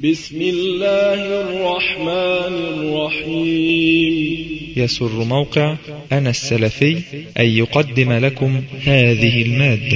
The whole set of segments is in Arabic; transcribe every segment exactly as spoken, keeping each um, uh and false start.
بسم الله الرحمن الرحيم. يسر موقع أنا السلفي أن يقدم لكم هذه المادة.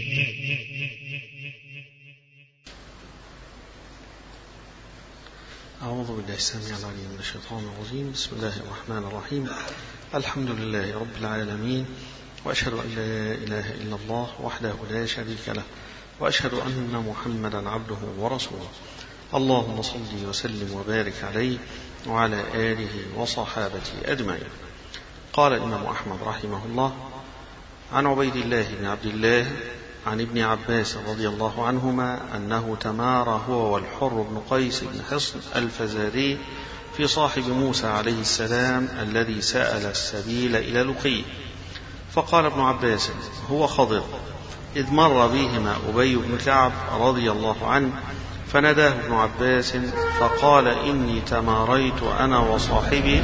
أعوذ بالله السميع العليم من الشيطان الرجيم. بسم الله الرحمن الرحيم. الحمد لله رب العالمين، وأشهد أن لا إله إلا الله وحده لا شريك له، وأشهد أن محمدا عبده ورسوله. اللهم صل وسلم وبارك عليه وعلى آله وصحابته أجمعين. قال الإمام أحمد رحمه الله: عن عبيد الله بن عبد الله عن ابن عباس رضي الله عنهما أنه تمارى هو والحر بن قيس بن حصن الفزاري في صاحب موسى عليه السلام الذي سأل السبيل إلى لقيه، فقال ابن عباس: هو خضر، إذ مر بهما أبي بن كعب رضي الله عنه، فناداه ابن عباس فقال: إني تماريت أنا وصاحبي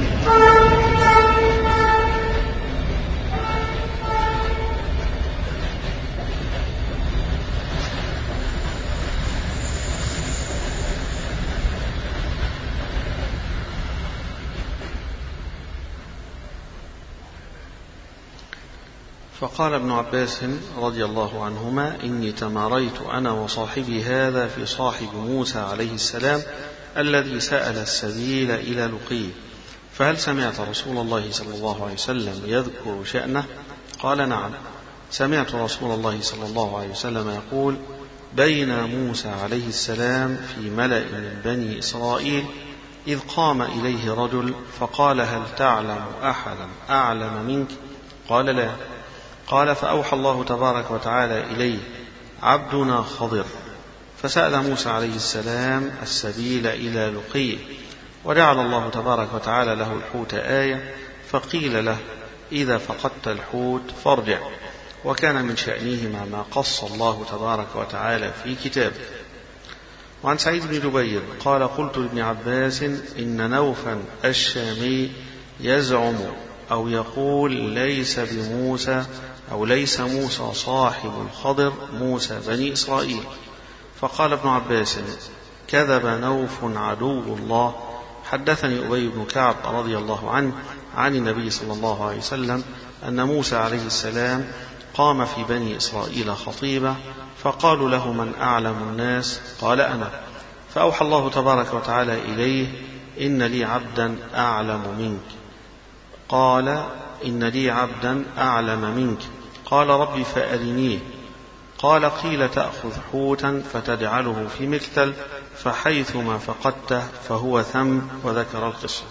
فقال ابن عباس رضي الله عنهما: إني تماريت أنا وصاحبي هذا في صاحب موسى عليه السلام الذي سأل السبيل إلى لقيه، فهل سمعت رسول الله صلى الله عليه وسلم يذكر شأنه؟ قال: نعم، سمعت رسول الله صلى الله عليه وسلم يقول: بين موسى عليه السلام في ملأ من بني إسرائيل إذ قام إليه رجل فقال: هل تعلم أحدا أعلم منك؟ قال: لا. قال: فأوحى الله تبارك وتعالى إليه: عبدنا خضر. فسأل موسى عليه السلام السبيل إلى لقيه، وجعل الله تبارك وتعالى له الحوت آية، فقيل له: إذا فقدت الحوت فارجع. وكان من شأنهما ما قص الله تبارك وتعالى في كتابه. وعن سعيد بن جبير قال: قلت لابن عباس: إن نوفا الشامي يزعم أو يقول ليس بموسى أو ليس موسى صاحب الخضر موسى بني إسرائيل. فقال ابن عباس: كذب نوف عدو الله. حدثني أبي بن كعب رضي الله عنه عن النبي صلى الله عليه وسلم أن موسى عليه السلام قام في بني إسرائيل خطيبا، فقالوا له: من أعلم الناس؟ قال: أنا. فأوحى الله تبارك وتعالى إليه: إن لي عبدا أعلم منك. قال: إن لي عبدا أعلم منك. قال: ربي فأرنيه. قال: قيل: تأخذ حوتا فتجعله في مكتل، فحيثما فقدته فهو ثم. وذكر القصة.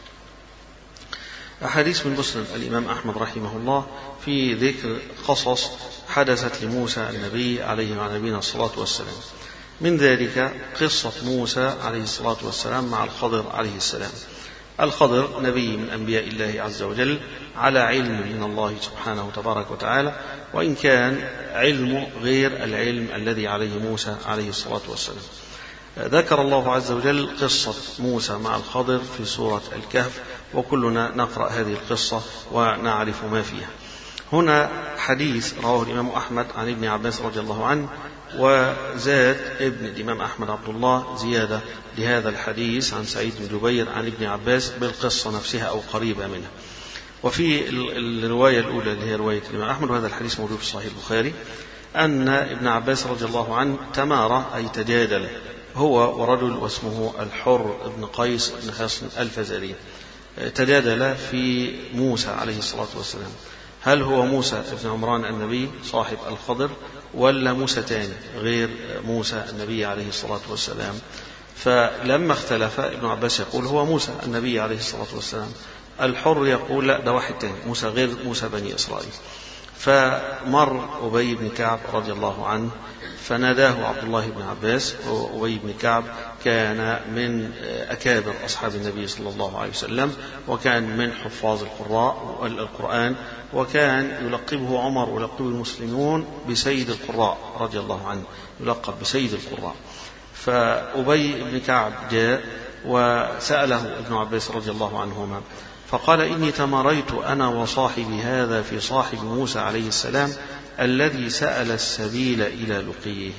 أحاديث من مسند الإمام أحمد رحمه الله في ذكر قصص حدثت لموسى النبي عليه وعلى نبينا الصلاة والسلام. من ذلك قصة موسى عليه الصلاة والسلام مع الخضر عليه السلام. الخضر نبي من أنبياء الله عز وجل على علم من الله سبحانه تبارك وتعالى، وإن كان علم غير العلم الذي عليه موسى عليه الصلاة والسلام. ذكر الله عز وجل قصة موسى مع الخضر في سورة الكهف، وكلنا نقرأ هذه القصة ونعرف ما فيها. هنا حديث رواه الإمام أحمد عن ابن عباس رضي الله عنه، وزاد ابن الإمام أحمد عبد الله زيادة لهذا الحديث عن سعيد بن جبير عن ابن عباس بالقصة نفسها أو قريبة منها. وفي الرواية الأولى اللي هي رواية الإمام أحمد، وهذا الحديث موجود في صحيح البخاري، أن ابن عباس رضي الله عنه تمارى أي تجادل هو ورجل واسمه الحر بن قيس بن حصن الفزاري، تجادل في موسى عليه الصلاة والسلام، هل هو موسى بن عمران النبي صاحب الخضر ولا موسى تاني غير موسى النبي عليه الصلاة والسلام؟ فلما اختلف ابن عباس يقول هو موسى النبي عليه الصلاة والسلام، الحر يقول لا، ده واحد تاني موسى غير موسى بني إسرائيل. فمر أبي بن كعب رضي الله عنه فناداه عبد الله بن عباس. وأبي بن كعب كان من أكابر أصحاب النبي صلى الله عليه وسلم، وكان من حفاظ القراء والقرآن، وكان يلقبه عمر ويلقبه المسلمون بسيد القراء رضي الله عنه، يلقب بسيد القراء. فأبي بن كعب جاء وسأله ابن عباس رضي الله عنهما فقال: إني تماريت أنا وصاحبي هذا في صاحب موسى عليه السلام الذي سأل السبيل إلى لقيه.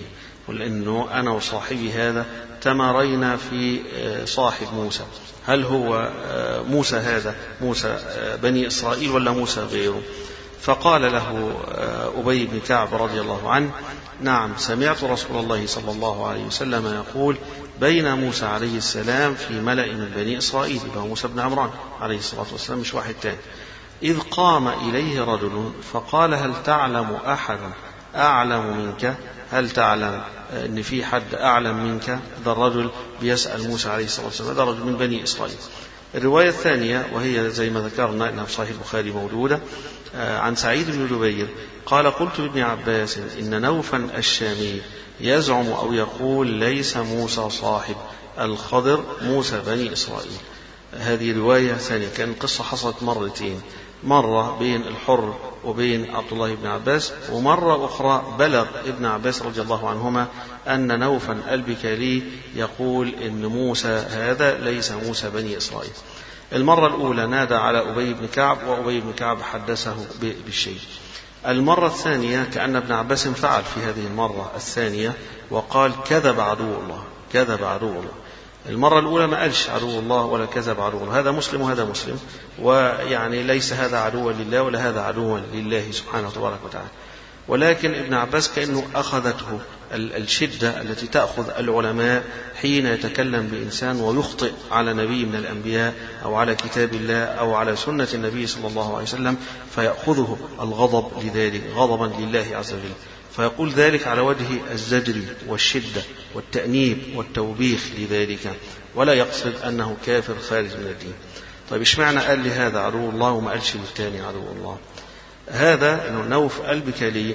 لأنه أنا وصاحبي هذا تمارينا في صاحب موسى، هل هو موسى هذا موسى بني إسرائيل ولا موسى غيره؟ فقال له أبي بن كعب رضي الله عنه: نعم، سمعت رسول الله صلى الله عليه وسلم يقول: بين موسى عليه السلام في ملأ من بني إسرائيل، يبقى موسى بن عمران عليه الصلاة والسلام مش واحد تاني، إذ قام إليه رجل فقال: هل تعلم أحدا أعلم منك؟ هل تعلم أن في حد أعلم منك؟ هذا الرجل بيسأل موسى عليه الصلاة والسلام، هذا رجل من بني إسرائيل. الرواية الثانية وهي زي ما ذكرنا أنها في صحيح البخاري موجودة، عن سعيد بن جبير قال: قلت لابن عباس إن نوفا الشامي يزعم أو يقول ليس موسى صاحب الخضر موسى بني إسرائيل. هذه رواية ثانية، كان القصة حصلت مرتين، مرة بين الحر وبين عبد الله بن عباس، ومرة أخرى بلغ ابن عباس رضي الله عنهما أن نوفا البكالي يقول إن موسى هذا ليس موسى بني إسرائيل. المرة الأولى نادى على أبي بن كعب، وأبي بن كعب حدثه بالشيء. المرة الثانية كأن ابن عباس فعل في هذه المرة الثانية وقال: كذب عدو الله، كذب عدو الله. المرة الأولى ما قالش عدو الله ولا كذب عدو الله، هذا مسلم وهذا مسلم، ويعني ليس هذا عدوا لله ولا هذا عدوا لله سبحانه وتبارك وتعالى. ولكن ابن عباس كأنه أخذته الشدة التي تأخذ العلماء حين يتكلم بإنسان ويخطئ على نبي من الأنبياء أو على كتاب الله أو على سنة النبي صلى الله عليه وسلم، فيأخذه الغضب لذلك غضبا لله عز وجل، فيقول ذلك على وجه الزجر والشدة والتأنيب والتوبيخ لذلك، ولا يقصد أنه كافر خارج من الدين. طيب إيش معنى قال لي هذا عدو الله وما قالش للتاني عدو الله؟ هذا أنه نوف البكالي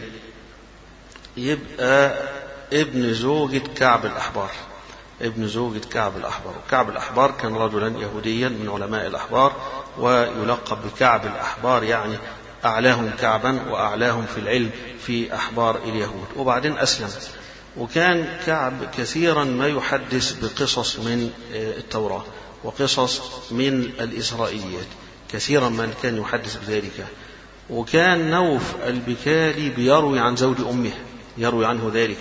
يبقى ابن زوجة كعب الأحبار، ابن زوجة كعب الأحبار. كعب الأحبار كان رجلا يهوديا من علماء الأحبار، ويلقب بكعب الأحبار، يعني أعلاهم كعبا وأعلاهم في العلم في أحبار اليهود، وبعدين أسلم. وكان كعب كثيرا ما يحدث بقصص من التوراة وقصص من الإسرائيليات، كثيرا ما كان يحدث بذلك. وكان نوف البكالي بيروي عن زوج أمه، يروي عنه ذلك،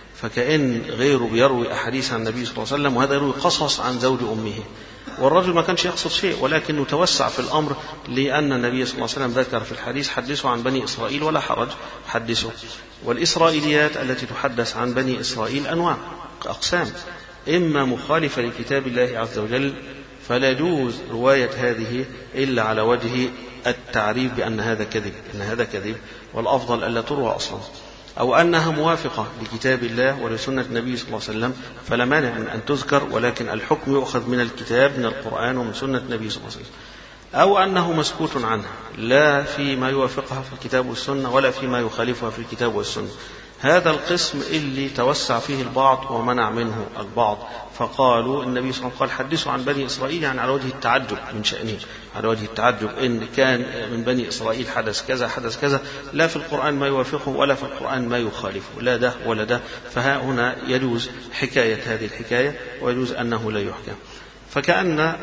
فكأن غيره بيروي أحاديث عن النبي صلى الله عليه وسلم، وهذا يروي قصص عن زوج أمه. والرجل ما كانش يقصد شيء، ولكنه توسع في الأمر، لأن النبي صلى الله عليه وسلم ذكر في الحديث: حدثوا عن بني إسرائيل ولا حرج، حدثوا. والإسرائيليات التي تحدث عن بني إسرائيل أنواع أقسام، إما مخالفة لكتاب الله عز وجل فلا يجوز رواية هذه إلا على وجه التعريف بأن هذا كذب، أن هذا كذب، والأفضل ألا تروى أصلا، أو أنها موافقة لكتاب الله ولسنة النبي صلى الله عليه وسلم فلا مانع من أن تذكر، ولكن الحكم يؤخذ من الكتاب من القرآن ومن سنة النبي صلى الله عليه وسلم، أو أنه مسكوت عنها لا فيما يوافقها في الكتاب والسنة ولا فيما يخالفها في الكتاب والسنة. هذا القسم اللي توسع فيه البعض ومنع منه البعض، فقالوا النبي صلى الله عليه وسلم قال: حدثوا عن بني إسرائيل، يعني على وجه التعجب من شأنه، على وجه التعجب إن كان من بني إسرائيل حدث كذا حدث كذا، لا في القرآن ما يوافقه ولا في القرآن ما يخالفه، لا ده ولا ده. فها هنا يجوز حكاية هذه الحكاية ويجوز أنه لا يحكى. فكأن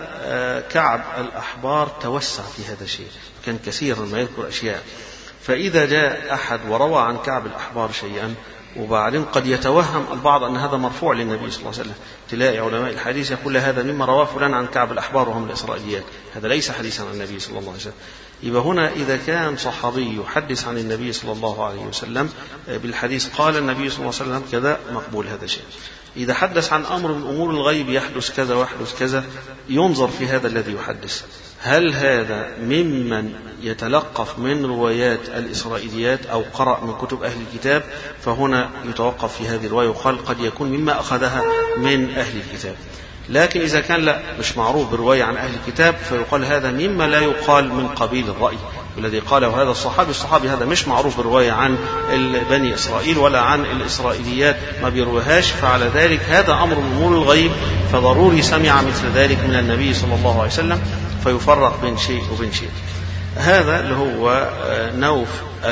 كعب الأحبار توسع في هذا الشيء، كان كثيرا ما يذكر أشياء. فإذا جاء أحد وروى عن كعب الأحبار شيئا وبعدين قد يتوهم البعض أن هذا مرفوع للنبي صلى الله عليه وسلم، تلاقي علماء الحديث يقول هذا مما رواه فلان عن كعب الأحبار وهم الإسرائيليات، هذا ليس حديثا عن النبي صلى الله عليه وسلم. يبقى هنا إذا كان صحابي يحدث عن النبي صلى الله عليه وسلم بالحديث قال النبي صلى الله عليه وسلم كذا، مقبول هذا شيء. إذا حدث عن أمر من أمور الغيب يحدث كذا ويحدث كذا، ينظر في هذا الذي يحدث، هل هذا ممن يتلقف من روايات الإسرائيليات أو قرأ من كتب أهل الكتاب، فهنا يتوقف في هذه الرواية وقال قد يكون مما أخذها من أهل الكتاب. لكن إذا كان لا مش معروف بالرواية عن أهل الكتاب فيقال هذا مما لا يقال من قبيل الرأي الذي قاله هذا الصحابي. الصحابي هذا مش معروف بالرواية عن بني إسرائيل ولا عن الإسرائيليات، ما بيروهاش، فعلى ذلك هذا أمر من أمور الغيب، فضروري سمع مثل ذلك من النبي صلى الله عليه وسلم، فيفرق بين شيء وبين شيء. هذا اللي هو نوف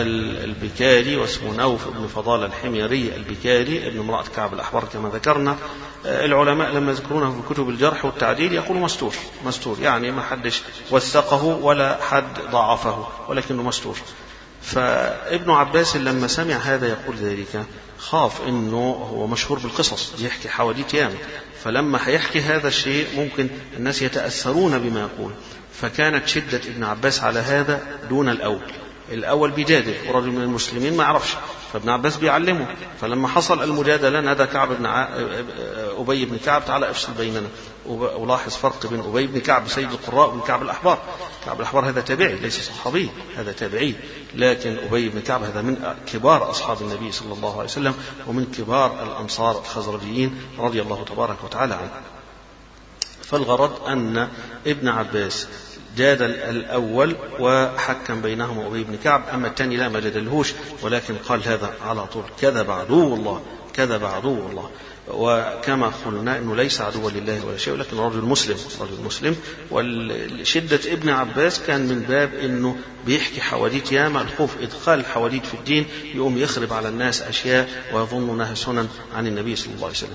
البكالي، واسمه نوف بن فضالة الحميري البكالي ابن امرأة كعب الأحبار كما ذكرنا. العلماء لما يذكرونه في كتب الجرح والتعديل يقولوا مستور، مستور يعني ما حدش وثقه ولا حد ضعفه، ولكنه مستور. فابن عباس لما سمع هذا يقول ذلك خاف إنه هو مشهور بالقصص يحكي حواديت ياما، فلما هيحكي هذا الشيء ممكن الناس يتأثرون بما يقول، فكانت شدة ابن عباس على هذا دون الأول. الأول بيجادل ورجل من المسلمين ما يعرفش، فابن عباس بيعلمه، فلما حصل المجادلة نادى كعب بن ع... أبي بن كعب تعالى افصل بيننا. ولاحظ فرق بين أبي بن كعب سيد القراء وبن كعب الأحبار. كعب الأحبار هذا تابعي ليس صحابي، هذا تابعي، لكن أبي بن كعب هذا من كبار أصحاب النبي صلى الله عليه وسلم ومن كبار الأنصار الخزرجيين رضي الله تبارك وتعالى عنه. فالغرض أن ابن عباس جادل الأول وحكم بينهم أبي بن كعب، أما الثاني لا ما جادلهوش، ولكن قال هذا على طول كذب عدو الله، كذب عدو الله. وكما قلنا أنه ليس عدوا لله ولا شيء، ولكن رجل مسلم، رجل مسلم. والشدة ابن عباس كان من باب أنه بيحكي حواديت ياما، الخوف إدخال الحواديت في الدين يقوم يخرب على الناس أشياء ويظنونها سنن عن النبي صلى الله عليه وسلم.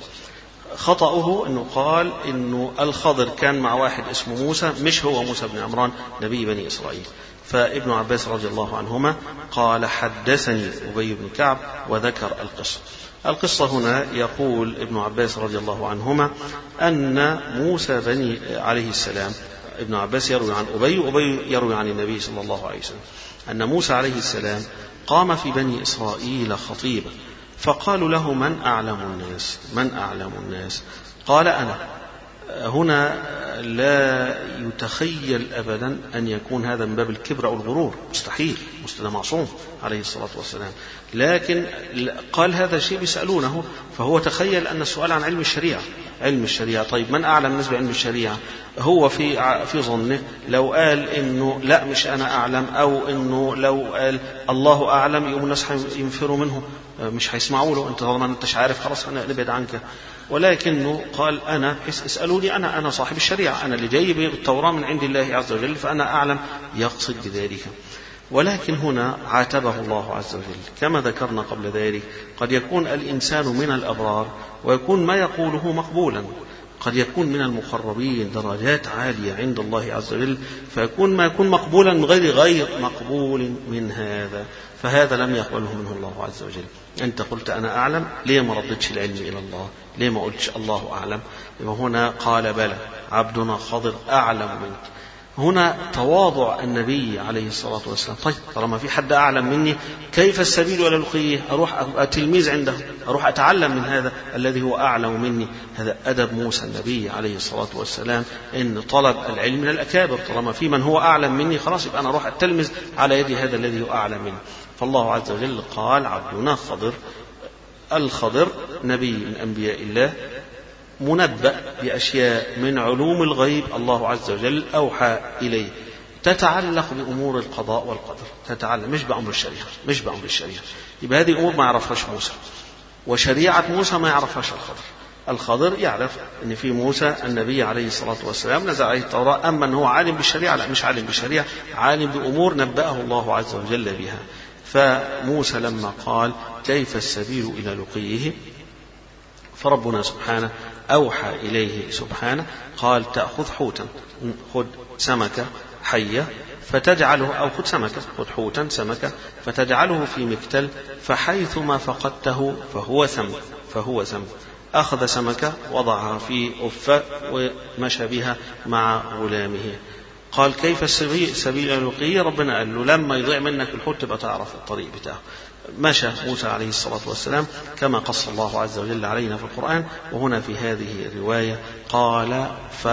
خطأه أنه قال أنه الخضر كان مع واحد اسمه موسى، مش هو موسى بن عمران نبي بني إسرائيل. فابن عباس رضي الله عنهما قال حدثني أبي بن كعب وذكر القصة. القصة هنا يقول ابن عباس رضي الله عنهما أن موسى بني عليه السلام، ابن عباس يروي عن أبي وأبي يروي عن النبي صلى الله عليه وسلم، أن موسى عليه السلام قام في بني إسرائيل خطيبا، فقالوا له من أعلم الناس، من أعلم الناس؟ قال أنا. هنا لا يتخيل أبدا أن يكون هذا من باب الكبر أو الغرور، مستحيل، مستدى معصوم عليه الصلاة والسلام، لكن قال هذا الشيء بيسألونه، فهو تخيل أن السؤال عن علم الشريعة، علم الشريعة. طيب من أعلم الناس بعلم الشريعة؟ هو في في ظنه لو قال إنه لا مش أنا أعلم، أو إنه لو قال الله أعلم، يوم الناس ينفروا منه، مش هيسمعوا له، أنت طالما أنتش عارف خلاص أنا نبعد عنك. ولكنه قال أنا اسألوني، أنا أنا صاحب الشريعة، أنا اللي جاي بالتوراة من عند الله عز وجل، فأنا أعلم، يقصد بذلك. ولكن هنا عاتبه الله عز وجل كما ذكرنا قبل ذلك. قد يكون الإنسان من الأبرار ويكون ما يقوله مقبولا، قد يكون من المقربين درجات عالية عند الله عز وجل، فيكون ما يكون مقبولا من غير غير مقبول من هذا، فهذا لم يقبله منه الله عز وجل. أنت قلت أنا أعلم، ليه ما ردتش العلم إلى الله؟ ليه ما قلتش الله أعلم؟ وهنا قال بلى عبدنا خضر أعلم منك. هنا تواضع النبي عليه الصلاة والسلام. طيب طالما في حد أعلم مني، كيف السبيل إلى لقيه؟ أروح أبقى تلميذ عنده، أروح أتعلم من هذا الذي هو أعلم مني. هذا أدب موسى النبي عليه الصلاة والسلام، إن طلب العلم من الأكابر، طالما في من هو أعلم مني خلاص يبقى أنا أروح أتلمذ على يد هذا الذي هو أعلم مني. فالله عز وجل قال عبدنا خضر. الخضر نبي من أنبياء الله، منبأ بأشياء من علوم الغيب الله عز وجل أوحى إليه، تتعلق بأمور القضاء والقدر، تتعلق مش بأمر الشريعة، مش بأمر الشريعة. يبقى هذه أمور ما يعرفهاش موسى، وشريعة موسى ما يعرفهاش الخضر. الخضر يعرف أن في موسى النبي عليه الصلاة والسلام نزل عليه التوراة، أما أنه عالم بالشريعة لا، مش عالم بالشريعة، عالم بأمور نبأه الله عز وجل بها. فموسى لما قال كيف السبيل إلى لقيه، فربنا سبحانه أوحى إليه سبحانه قال تأخذ حوتا، خذ سمكة حية فتجعله، أو خذ سمكة، خذ حوتا سمكة فتجعله في مكتل، فحيثما فقدته فهو سمك، فهو سمك. أخذ سمكة وضعها في أفة ومشى بها مع غلامه. قال كيف السبيل سبيل لقيه؟ ربنا قال له لما يضيع منك الحوت تبقى تعرف الطريق بتاعه. مشى موسى عليه الصلاة والسلام كما قص الله عز وجل علينا في القرآن. وهنا في هذه الرواية قال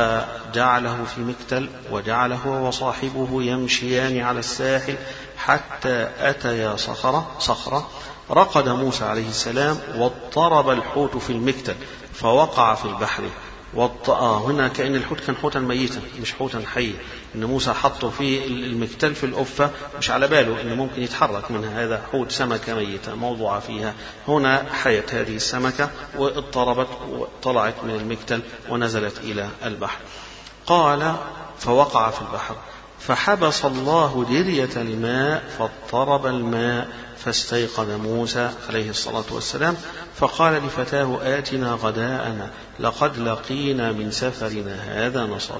فجعله في مكتل وجعله وصاحبه يمشيان على الساحل حتى أتيا صخرة صخرة رقد موسى عليه السلام واضطرب الحوت في المكتل فوقع في البحر. والطأ هنا كأن الحوت كان حوتا ميتا مش حوتا حيا، إن موسى حطه في المكتل في الأفة مش على باله إنه ممكن يتحرك منها، هذا حوت سمكة ميتة موضوعة فيها. هنا حية هذه السمكة واضطربت وطلعت من المكتل ونزلت إلى البحر. قال فوقع في البحر فحبس الله درية الماء فاضطرب الماء فاستيقظ موسى عليه الصلاة والسلام فقال لفتاه آتنا غداءنا لقد لقينا من سفرنا هذا نصبا.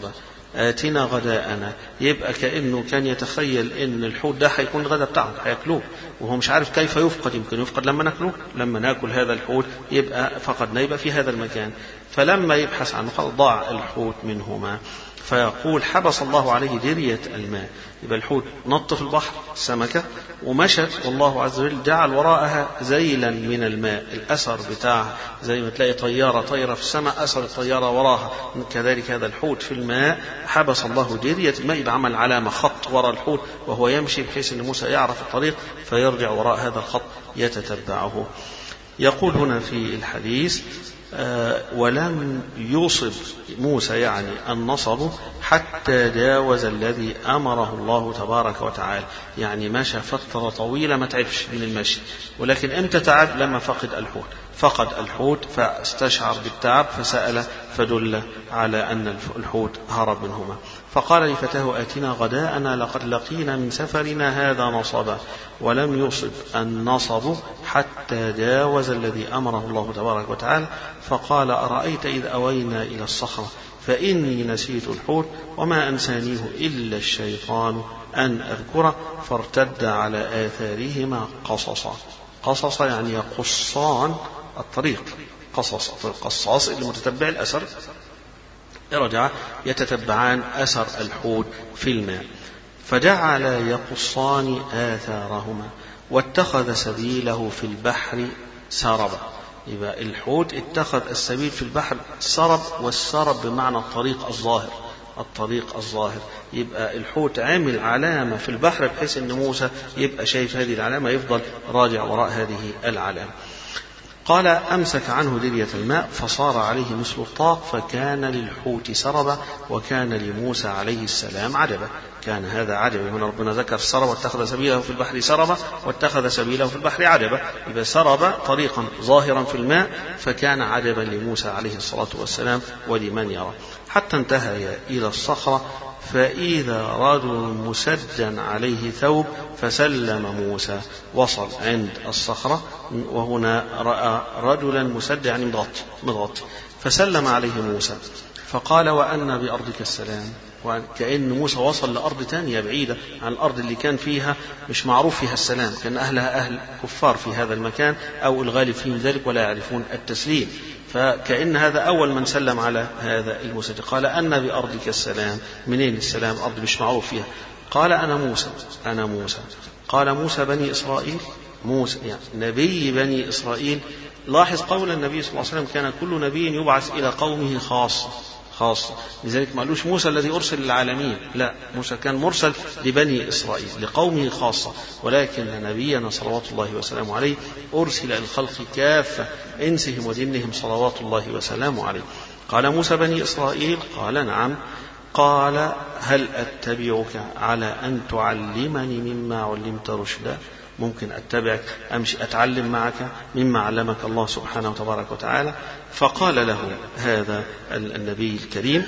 آتنا غداءنا، يبقى كأنه كان يتخيل إن الحوت ده هيكون الغداء بتاعه هياكلوه، وهو مش عارف كيف يفقد. يمكن يفقد لما ناكله، لما ناكل هذا الحوت يبقى فقدنا، يبقى في هذا المكان. فلما يبحث عنه قال ضاع الحوت منهما، فيقول حبس الله عليه درية الماء. يبقى الحوت نط في البحر سمكة ومشت، والله عز وجل جعل وراءها زيلا من الماء، الأثر بتاعها زي ما تلاقي طيارة طيرة في السماء أثر الطيارة وراها، كذلك هذا الحوت في الماء حبس الله درية الماء، يبقى عمل علامة خط وراء الحوت وهو يمشي، بحيث أن موسى يعرف الطريق فيرجع وراء هذا الخط يتتبعه. يقول هنا في الحديث آه ولم يصب موسى يعني النصب حتى جاوز الذي أمره الله تبارك وتعالى، يعني مشى فترة طويلة ما تعبش من المشي، ولكن امتى تعب؟ لما فقد الحوت، فقد الحوت فاستشعر بالتعب فسأل فدل على أن الحوت هرب منهما. فقال لفتاه آتنا غداءنا لقد لقينا من سفرنا هذا نصبا، ولم يصب النصب حتى جاوز الذي أمره الله تبارك وتعالى. فقال أرأيت إذ أوينا إلى الصخرة فإني نسيت الحوت وما أنسانيه إلا الشيطان أن أذكره، فارتد على آثارهما قصصا. قصصا يعني يقصان الطريق، قصص القصاص اللي متتبع الأثر، رجع يتتبعان أثر الحوت في الماء. فجعل يقصان آثارهما واتخذ سبيله في البحر سربا. يبقى الحوت اتخذ السبيل في البحر سرب، والسرب بمعنى الطريق الظاهر، الطريق الظاهر. يبقى الحوت عمل علامة في البحر بحيث أن موسى يبقى شايف هذه العلامة، يفضل راجع وراء هذه العلامة. قال أمسك عنه درية الماء فصار عليه مثل الطاق، فكان للحوت سربا وكان لموسى عليه السلام عدبا. كان هذا عدبا، هنا ربنا ذكر السرب واتخذ سبيله في البحر سربا واتخذ سبيله في البحر عدبا. إذا سرب طريقا ظاهرا في الماء فكان عدبا لموسى عليه الصلاة والسلام ولمن يرى. حتى انتهى إلى الصخرة فإذا رجل مسجى عليه ثوب فسلم موسى. وصل عند الصخرة وهنا رأى رجلا مسجى يعني مضغط مضغط فسلم عليه موسى فقال وأن بأرضك السلام. وكأن موسى وصل لأرض تانية بعيدة عن الأرض اللي كان فيها مش معروف فيها السلام، كان أهلها أهل كفار في هذا المكان أو الغالب فيهم ذلك ولا يعرفون التسليم. فكأن هذا أول من سلم على هذا المسجد. قال أن بأرضك السلام، منين السلام؟ أرض مش معروف فيها. قال أنا موسى أنا موسى. قال موسى بني إسرائيل، موسى يعني نبي بني إسرائيل. لاحظ قول النبي صلى الله عليه وسلم كان كل نبي يبعث إلى قومه خاصة خاصة، لذلك ما قالوش موسى الذي أرسل للعالمين، لا، موسى كان مرسل لبني إسرائيل لقومه خاصة، ولكن نبينا صلوات الله وسلامه عليه أرسل الخلق كافة إنسهم وجنهم صلوات الله وسلامه عليه. قال موسى بني إسرائيل، قال نعم. قال هل أتبعك على أن تعلمني مما علمت رشدا؟ ممكن أتبعك أمشي أتعلم معك مما علمك الله سبحانه وتبارك وتعالى. فقال له هذا النبي الكريم،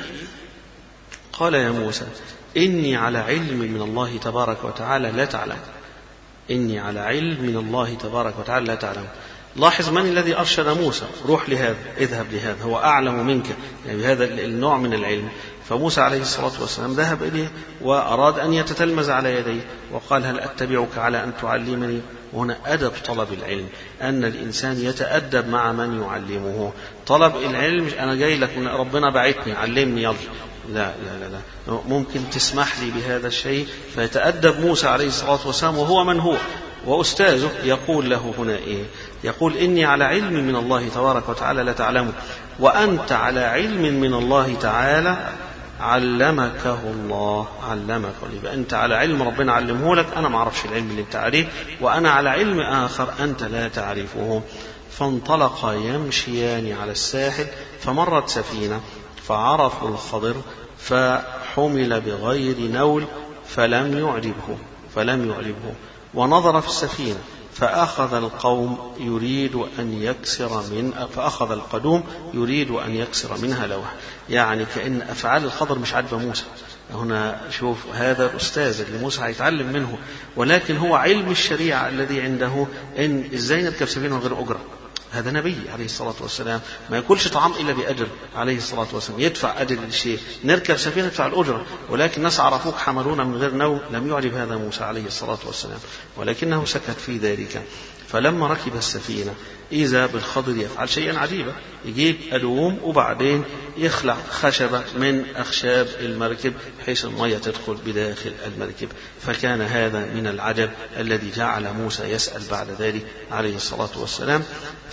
قال يا موسى إني على علم من الله تبارك وتعالى لا تعلم، إني على علم من الله تبارك وتعالى لا تعلم. لاحظ من الذي أرشد موسى، روح لهذا، اذهب لهذا، هو أعلم منك، يعني بهذا النوع من العلم. فموسى عليه الصلاة والسلام ذهب إليه وأراد أن يتتلمذ على يديه وقال هل أتبعك على أن تعلمني؟ وهنا أدب طلب العلم، أن الإنسان يتأدب مع من يعلمه. طلب العلم أنا جاي لك من ربنا بعتني علمني يلا، لا لا لا لا، ممكن تسمح لي بهذا الشيء. فيتأدب موسى عليه الصلاة والسلام وهو من هو وأستاذه. يقول له هنا إيه؟ يقول إني على علم من الله تبارك وتعالى لا تعلمه وأنت على علم من الله تعالى علمكه الله علمك. يبقى أنت على علم ربنا علمه لك، أنا ما أعرفش العلم اللي أنت عليه، وأنا على علم آخر أنت لا تعرفه. فانطلقا يمشيان على الساحل فمرت سفينة فعرفوا الخضر فحمل بغير نول فلم يعجبه فلم يعجبه ونظر في السفينة فأخذ القوم يريد أن يكسر من فأخذ القدوم يريد أن يكسر منها لوح. يعني كأن أفعال الخضر مش عاجبة موسى. هنا شوف هذا الأستاذ اللي موسى هيتعلم منه، ولكن هو علم الشريعة الذي عنده إن إزاي نركب سفينة من غير أجرة. هذا نبي عليه الصلاة والسلام، ما يأكلش طعام إلا بأجر عليه الصلاة والسلام، يدفع أجر الشيء. نركب سفينة ندفع الأجرة، ولكن ناس عرفوك حملونا من غير نوم. لم يعجب هذا موسى عليه الصلاة والسلام، ولكنه سكت في ذلك. فلما ركب السفينة إذا بالخضر يفعل شيئا عجيبا، يجيب أدوم وبعدين يخلع خشبة من أخشاب المركب بحيث المية تدخل بداخل المركب. فكان هذا من العجب الذي جعل موسى يسأل بعد ذلك عليه الصلاة والسلام.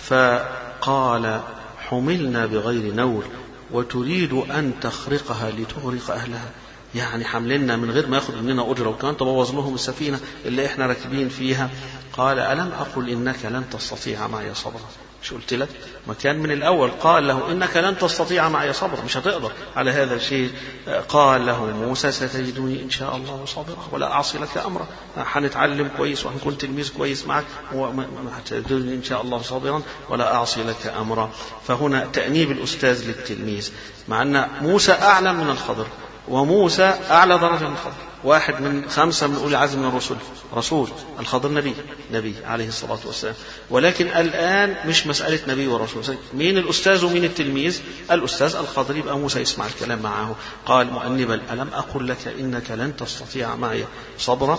فقال: حملنا بغير نور وتريد أن تخرقها لتغرق أهلها، يعني حملنا من غير ما ياخد مننا أجرة، وكمان تبوظ لهم السفينة اللي احنا راكبين فيها. قال: ألم أقل إنك لن تستطيع معي صبرا؟ مش قلت لك؟ ما كان من الأول قال له إنك لن تستطيع معي صبرا، مش هتقدر على هذا الشيء. قال له موسى: ستجدني إن شاء الله صابرا ولا أعصي لك أمرا. هنتعلم كويس وهنكون تلميذ كويس معك، وستجدني إن شاء الله صابرا ولا أعصي لك أمرا. فهنا تأنيب الأستاذ للتلميذ، مع أن موسى أعلم من الخضر، وموسى أعلى درجة من الخضر، واحد من خمسة من أولي العزم من الرسل، رسول. الخضر نبي نبي عليه الصلاة والسلام. ولكن الآن مش مسألة نبي ورسول، مين الأستاذ ومين التلميذ؟ الأستاذ الخضر، يبقى موسى يسمع الكلام معه. قال مؤنبا: ألم أقل لك إنك لن تستطيع معي صبرا؟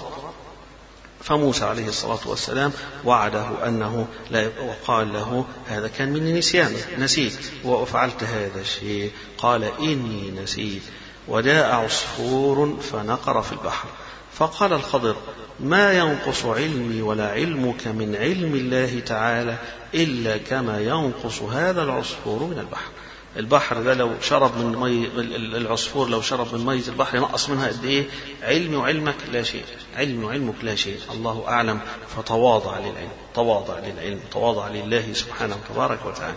فموسى عليه الصلاة والسلام وعده أنه لا، وقال له: هذا كان مني نسيان، نسيت وفعلت هذا الشيء. قال: إني نسيت. وجاء عصفور فنقر في البحر. فقال الخضر: ما ينقص علمي ولا علمك من علم الله تعالى إلا كما ينقص هذا العصفور من البحر. البحر ده لو شرب من مي، العصفور لو شرب من مية البحر ينقص منها قد ايه؟ علمي وعلمك لا شيء، علمي وعلمك لا شيء، الله أعلم. فتواضع للعلم، تواضع للعلم، تواضع لله سبحانه تبارك وتعالى.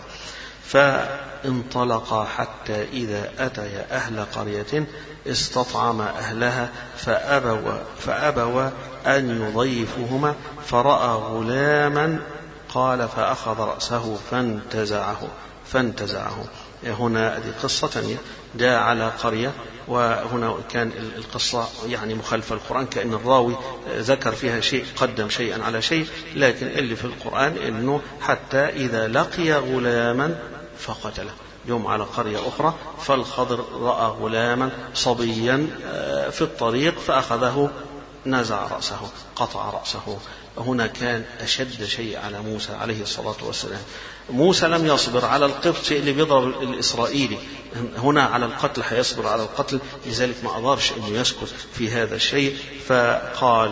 فانطلقا حتى إذا أتيا أهل قرية استطعما أهلها فأبوا, فأبوا أن يضيفوهما، فرأى غلاما قال فأخذ رأسه فانتزعه فانتزعه هنا هذه قصة ثانية جاء على قرية، وهنا كان القصة يعني مخالفة القرآن، كأن الراوي ذكر فيها شيء قدم شيئا على شيء، لكن اللي في القرآن إنه حتى إذا لقي غلاما فقتله. يوم على قرية أخرى فالخضر رأى غلاما صبيا في الطريق فأخذه نزع رأسه، قطع رأسه. هنا كان أشد شيء على موسى عليه الصلاة والسلام. موسى لم يصبر على القبط اللي بيضرب الإسرائيلي، هنا على القتل هيصبر على القتل، لذلك ما أضرش أنه يسكت في هذا الشيء. فقال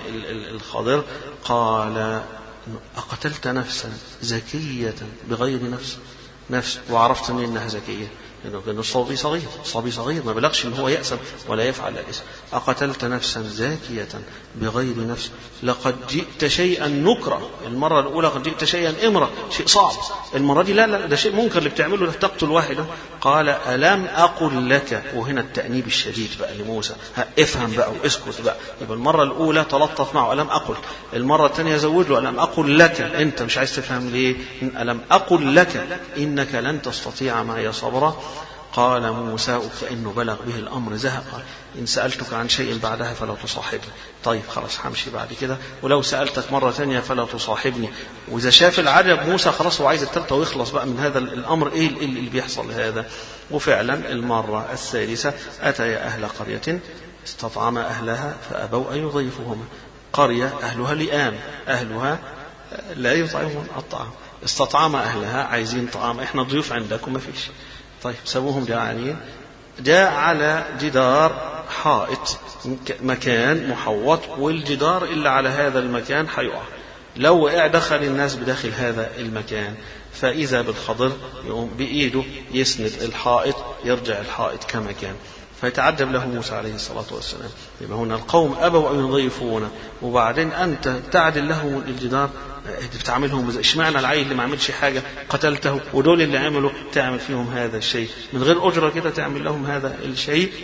للخضر: قال أقتلت نفسا زكية بغير نفس نفس وعرفت مني أنها زكية؟ لأنه الصبي صغير، صبي صغير ما بلغش إن هو يأسم ولا يفعل الإثم. أقتلت نفسا زاكية بغير نفس لقد جئت شيئا نكرا. المرة الأولى قد جئت شيئا إمرا، شيء صعب. المرة دي لا لا ده شيء منكر اللي بتعمله، لا تقتل واحدا. قال ألم أقل لك، وهنا التأنيب الشديد بقى لموسى، افهم بقى واسكت بقى. يبقى المرة الأولى تلطف معه ألم أقل، المرة الثانية زود له ألم أقل لك، أنت مش عايز تفهم ليه؟ ألم أقل لك إنك لن تستطيع معي صبرا. قال موسى كأنه بلغ به الأمر زهق: إن سألتك عن شيء بعدها فلا تصاحبني. طيب خلاص همشي بعد كده، ولو سألتك مرة ثانية فلا تصاحبني. وإذا شاف العجب موسى خلاص هو عايز الثالثة ويخلص بقى من هذا الأمر، إيه اللي بيحصل هذا. وفعلا المرة الثالثة أتيا أهل قرية استطعم أهلها فأبوا أن يضيفوهما. قرية أهلها لئام، أهلها لا يطعمون الطعام. استطعم أهلها عايزين طعام، إحنا ضيوف عندكم ما فيش. طيب سابوهم جعانين. جاء على جدار حائط، مكان محوط، والجدار إلا على هذا المكان حيقع، لو وقع دخل الناس بداخل هذا المكان. فإذا بالخضر يقوم بإيده يسند الحائط، يرجع الحائط كما كان. فيتعجب له موسى عليه الصلاة والسلام. يبقى هنا القوم أبوا أن يضيفونا، وبعدين أنت تعدل لهم الجدار، بتعملهم اشمعنى العيل اللي ما عملش حاجة قتلته، ودول اللي عملوا تعمل فيهم هذا الشيء من غير أجرة كده، تعمل لهم هذا الشيء.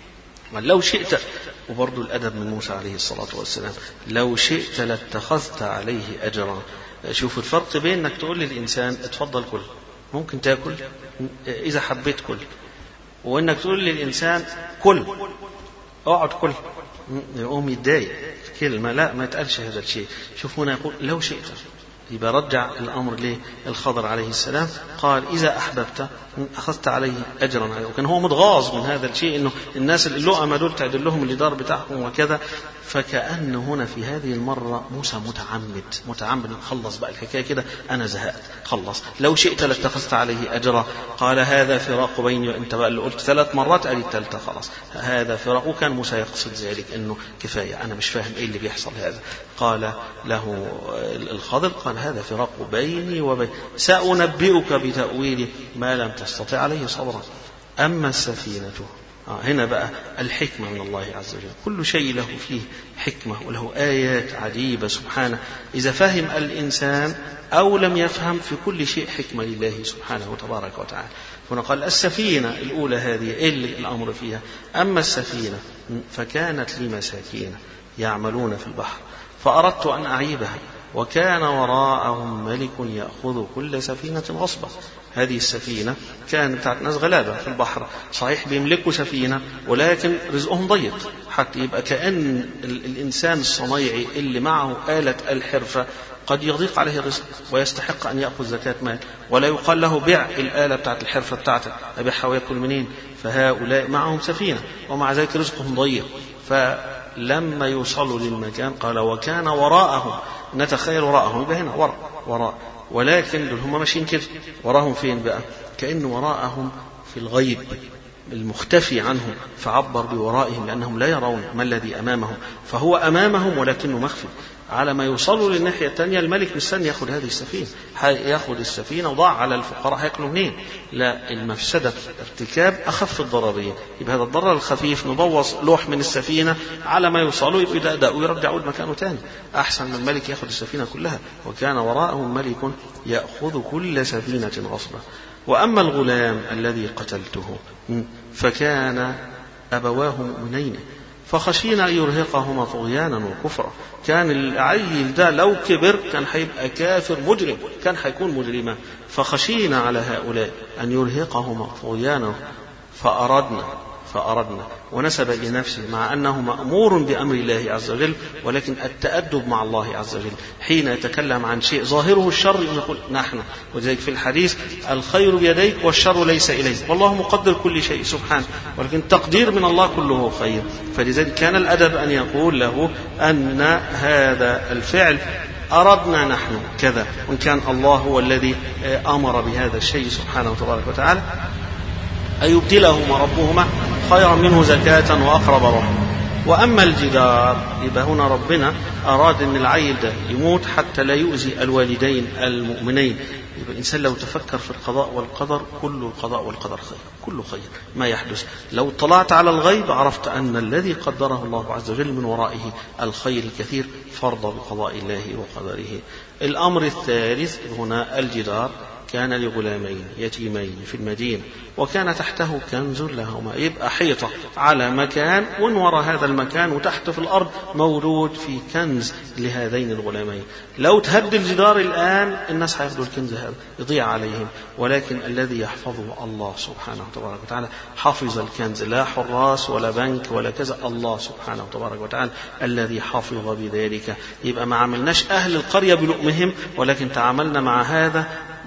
لو شئت، وبرضو الأدب من موسى عليه الصلاة والسلام، لو شئت لاتخذت عليه أجرا. شوف الفرق بين انك تقول للإنسان اتفضل كل، ممكن تأكل إذا حبيت كل، وانك تقول للإنسان كل اقعد كل، يقوم يتضايق كلمة لا ما يتقالش هذا الشيء. شوف هنا يقول لو شئت، يبقى رجع الأمر للخضر عليه السلام، قال إذا أحببت أخذت عليه أجرا عليه. وكان هو متغاظ من هذا الشيء، إنه الناس اللي اللؤم دول تعدل لهم الإدار بتاعهم وكذا. فكأن هنا في هذه المرة موسى متعمد متعمد خلص بقى الحكاية كده، أنا زهقت خلص، لو شئت لاتخذت عليه أجرا. قال هذا فراق بيني وأنت، بقى اللي قلت ثلاث مرات قال الثالثة خلاص هذا فراق. وكان موسى يقصد ذلك إنه كفاية، أنا مش فاهم إيه اللي بيحصل هذا. قال له الخضر قال هذا فراق بيني وبين، سأنبئك بتأويل ما لم تستطع عليه صبرا. أما السفينة، هنا بقى الحكمة من الله عز وجل، كل شيء له فيه حكمة وله آيات عجيبة سبحانه. إذا فهم الإنسان أو لم يفهم، في كل شيء حكمة لله سبحانه وتبارك وتعالى. هنا قال السفينة الأولى هذه اللي الأمر فيها. أما السفينة فكانت لمساكين يعملون في البحر فأردت أن أعيبها وكان وراءهم ملك يأخذ كل سفينة غصبا. هذه السفينة كانت بتاعت ناس غلابة في البحر، صحيح بيملكوا سفينة ولكن رزقهم ضيق، حتى يبقى كأن الإنسان الصنايعي اللي معه آلة الحرفة قد يضيق عليه الرزق ويستحق أن يأخذ زكاة مال، ولا يقال له بيع الآلة بتاعت الحرفة بتاعتك، أبيعها ويأكل منين؟ فهؤلاء معهم سفينة ومع ذلك رزقهم ضيق. فلما يوصلوا للمكان قال وكان وراءهم، نتخيل وراءهم يبقى هنا وراء وراء، ولكن دول هم ماشيين كده، وراهم فين بقى؟ كأن وراءهم في الغيب المختفي عنهم، فعبر بورائهم لأنهم لا يرون ما الذي أمامهم، فهو أمامهم ولكنه مخفي. على ما يوصلوا للناحية الثانية الملك مستني يأخذ هذه السفينة، يأخذ السفينة وضاع على الفقراء، هياكلوا منين؟ لا، المفسدة ارتكاب أخف الضررين. يبقى هذا الضرر الخفيف نبوظ لوح من السفينة، على ما يوصلوا يبقى يدقوا ويرجعوا لمكانه ثاني، أحسن من الملك يأخذ السفينة كلها. وكان وراءهم ملك يأخذ كل سفينة غصبا. وأما الغلام الذي قتلته فكان أبواه مؤمنين فخشينا أن يرهقهما طغيانا وكفرا. كان العيل ده لو كبر كان هيبقى كافر مجرم، كان هيكون مجرما، فخشينا على هؤلاء أن يرهقهما طغيانا فأردنا فأردنا ونسب إلى نفسه، مع أنه مأمور بأمر الله عز وجل، ولكن التأدب مع الله عز وجل حين يتكلم عن شيء ظاهره الشر يقول نحن. وذلك في الحديث الخير بيديك والشر ليس إليك، والله مقدر كل شيء سبحانه، ولكن تقدير من الله كله خير. فلذلك كان الأدب أن يقول له أن هذا الفعل أردنا نحن كذا، وإن كان الله هو الذي أمر بهذا الشيء سبحانه وتبارك وتعالى، أن يبدلهما ربهما خيرا منه زكاة وأقرب رحمة. وأما الجدار يبقى هنا ربنا أراد أن العيل ده يموت حتى لا يؤذي الوالدين المؤمنين. يبقى الإنسان لو تفكر في القضاء والقدر، كل القضاء والقدر خير، كله خير ما يحدث. لو طلعت على الغيب عرفت أن الذي قدره الله عز وجل من ورائه الخير الكثير، فرض بقضاء الله وقدره. الأمر الثالث هنا الجدار كان لغلامين يتيمين في المدينة وكان تحته كنز لهما. يبقى حيطة على مكان، ومن وراء هذا المكان وتحت في الأرض مولود في كنز لهذين الغلامين. لو تهد الجدار الآن الناس هياخدوا الكنز هذا يضيع عليهم، ولكن الذي يحفظه الله سبحانه وتبارك وتعالى. حفظ الكنز، لا حراس ولا بنك ولا كذا، الله سبحانه وتبارك وتعالى الذي حفظ بذلك. يبقى ما عملناش أهل القرية بلؤمهم، ولكن تعاملنا مع هذا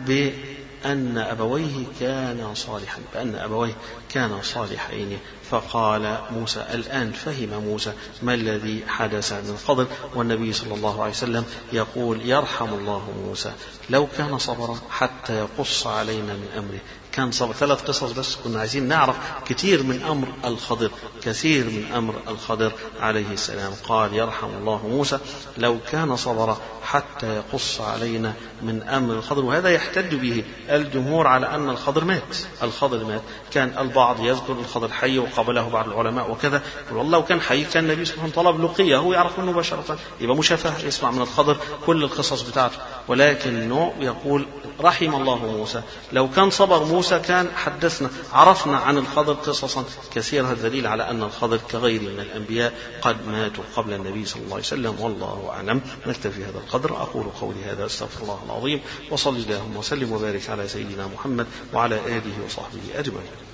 بأن أبويه كانا صالحا بأن أبويه كانا صالحين. فقال موسى الآن فهم موسى ما الذي حدث من قبل. والنبي صلى الله عليه وسلم يقول يرحم الله موسى لو كان صبرا حتى يقص علينا من أمره. كان صبر. ثلاث قصص بس كنا عايزين نعرف كثير من أمر الخضر، كثير من أمر الخضر عليه السلام. قال يرحم الله موسى لو كان صبرا حتى يقص علينا من أمر الخضر. وهذا يحتج به الجمهور على أن الخضر مات. الخضر مات. كان البعض يذكر الخضر حي وقبله بعض العلماء وكذا، والله لو كان حي كان النبي صلى الله عليه وسلم طلب لقيه هو يعرف منه مباشرة، يبقى مشافهة يسمع من الخضر كل القصص بتاعته. ولكنه يقول رحم الله موسى لو كان صبر موسى كان حدثنا عرفنا عن الخضر قصصا كثيرة. الدليل على أن الخضر كغيره من الأنبياء قد ماتوا قبل النبي صلى الله عليه وسلم. والله أعلم. نكتفي هذا القدر. أقول قولي هذا استغفر الله العظيم، وصلي اللهم وسلم وبارك على سيدنا محمد وعلى آله وصحبه أجمعين.